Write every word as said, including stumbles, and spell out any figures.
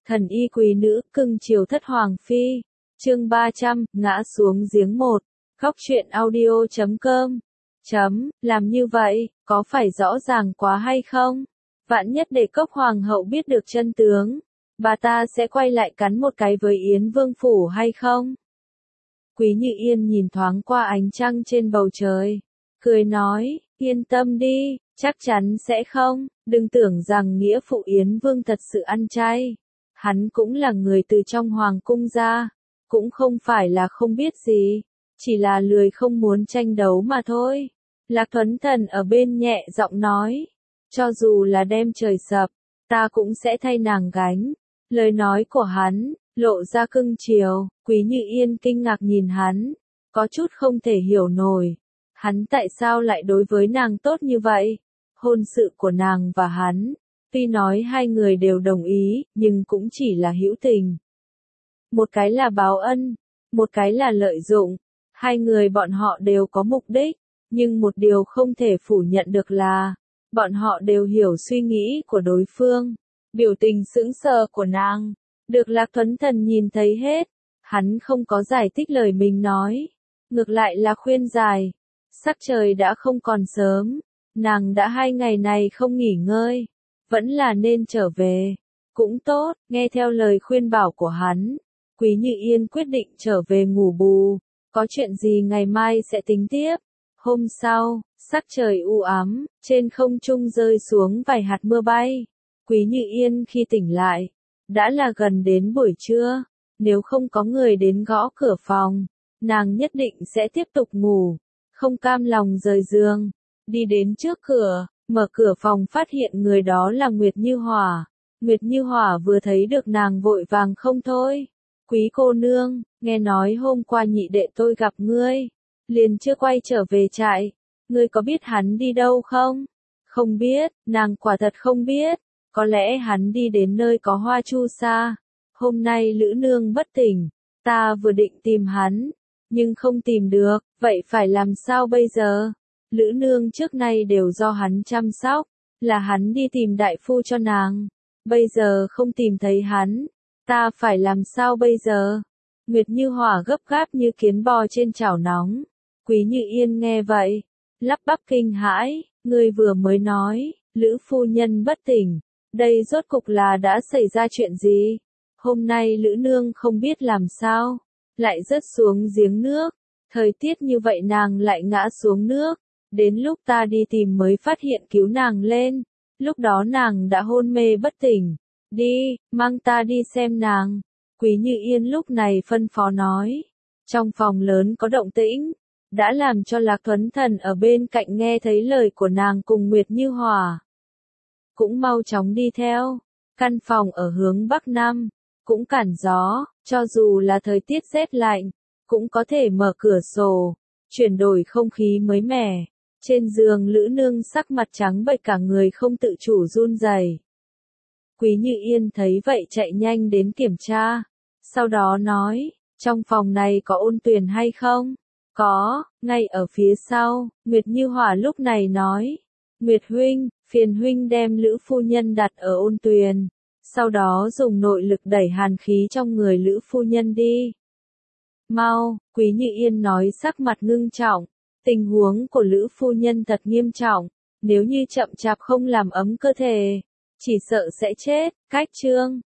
Thần y quý nữ, cưng chiều thất hoàng phi. Chương ba trăm, ngã xuống giếng một. Góc truyện audio chấm com. Chấm, làm như vậy, có phải rõ ràng quá hay không? Vạn nhất để Cốc hoàng hậu biết được chân tướng, bà ta sẽ quay lại cắn một cái với Yến Vương phủ hay không? Quý Như Yên nhìn thoáng qua ánh trăng trên bầu trời, cười nói, yên tâm đi, chắc chắn sẽ không, đừng tưởng rằng nghĩa phụ Yến Vương thật sự ăn chay. Hắn cũng là người từ trong hoàng cung ra, cũng không phải là không biết gì, chỉ là lười không muốn tranh đấu mà thôi. Lạc Thuấn Thần ở bên nhẹ giọng nói, cho dù là đem trời sập, ta cũng sẽ thay nàng gánh. Lời nói của hắn, lộ ra cưng chiều, Quý Như Yên kinh ngạc nhìn hắn, có chút không thể hiểu nổi. Hắn tại sao lại đối với nàng tốt như vậy? Hôn sự của nàng và hắn, tuy nói hai người đều đồng ý, nhưng cũng chỉ là hữu tình. Một cái là báo ân, một cái là lợi dụng. Hai người bọn họ đều có mục đích, nhưng một điều không thể phủ nhận được là, bọn họ đều hiểu suy nghĩ của đối phương. Biểu tình sững sờ của nàng, được Lạc Thuấn Thần nhìn thấy hết. Hắn không có giải thích lời mình nói, ngược lại là khuyên giải. Sắc trời đã không còn sớm, nàng đã hai ngày này không nghỉ ngơi, vẫn là nên trở về. Cũng tốt, nghe theo lời khuyên bảo của hắn, Quý Như Yên quyết định trở về ngủ bù, có chuyện gì ngày mai sẽ tính tiếp. Hôm sau, sắc trời u ám, trên không trung rơi xuống vài hạt mưa bay. Quý Như Yên khi tỉnh lại, đã là gần đến buổi trưa, nếu không có người đến gõ cửa phòng, nàng nhất định sẽ tiếp tục ngủ, không cam lòng rời giường, đi đến trước cửa, mở cửa phòng phát hiện người đó là Nguyệt Như Hỏa. Nguyệt Như Hỏa vừa thấy được nàng vội vàng không thôi. Quý cô nương, nghe nói hôm qua nhị đệ tôi gặp ngươi, liền chưa quay trở về trại, ngươi có biết hắn đi đâu không? Không biết, nàng quả thật không biết, có lẽ hắn đi đến nơi có hoa chu sa. Hôm nay Lữ Nương bất tỉnh, ta vừa định tìm hắn, nhưng không tìm được, vậy phải làm sao bây giờ? Lữ Nương trước nay đều do hắn chăm sóc, là hắn đi tìm đại phu cho nàng, bây giờ không tìm thấy hắn, ta phải làm sao bây giờ? Nguyệt Như Hỏa gấp gáp như kiến bò trên chảo nóng. Quý Như Yên nghe vậy, lắp bắp kinh hãi, ngươi vừa mới nói, Lữ phu nhân bất tỉnh, đây rốt cục là đã xảy ra chuyện gì? Hôm nay Lữ Nương không biết làm sao, lại rớt xuống giếng nước, thời tiết như vậy nàng lại ngã xuống nước, đến lúc ta đi tìm mới phát hiện cứu nàng lên, lúc đó nàng đã hôn mê bất tỉnh, đi, mang ta đi xem nàng. Quý Như Yên lúc này phân phó nói, trong phòng lớn có động tĩnh, đã làm cho Lạc Thuấn Thần ở bên cạnh nghe thấy lời của nàng cùng Nguyệt Như Hỏa. Cũng mau chóng đi theo, căn phòng ở hướng Bắc Nam, cũng cản gió, cho dù là thời tiết rét lạnh, cũng có thể mở cửa sổ, chuyển đổi không khí mới mẻ. Trên giường Lữ Nương sắc mặt trắng bệch cả người không tự chủ run rẩy. Quý Như Yên thấy vậy chạy nhanh đến kiểm tra, sau đó nói, trong phòng này có ôn tuyền hay không? Có, ngay ở phía sau. Nguyệt Như Hỏa lúc này nói, Nguyệt huynh, phiền huynh đem Lữ phu nhân đặt ở ôn tuyền, sau đó dùng nội lực đẩy hàn khí trong người Lữ phu nhân đi. Mau, Quý Như Yên nói sắc mặt ngưng trọng, tình huống của Lữ phu nhân thật nghiêm trọng, nếu như chậm chạp không làm ấm cơ thể, chỉ sợ sẽ chết. Cách chương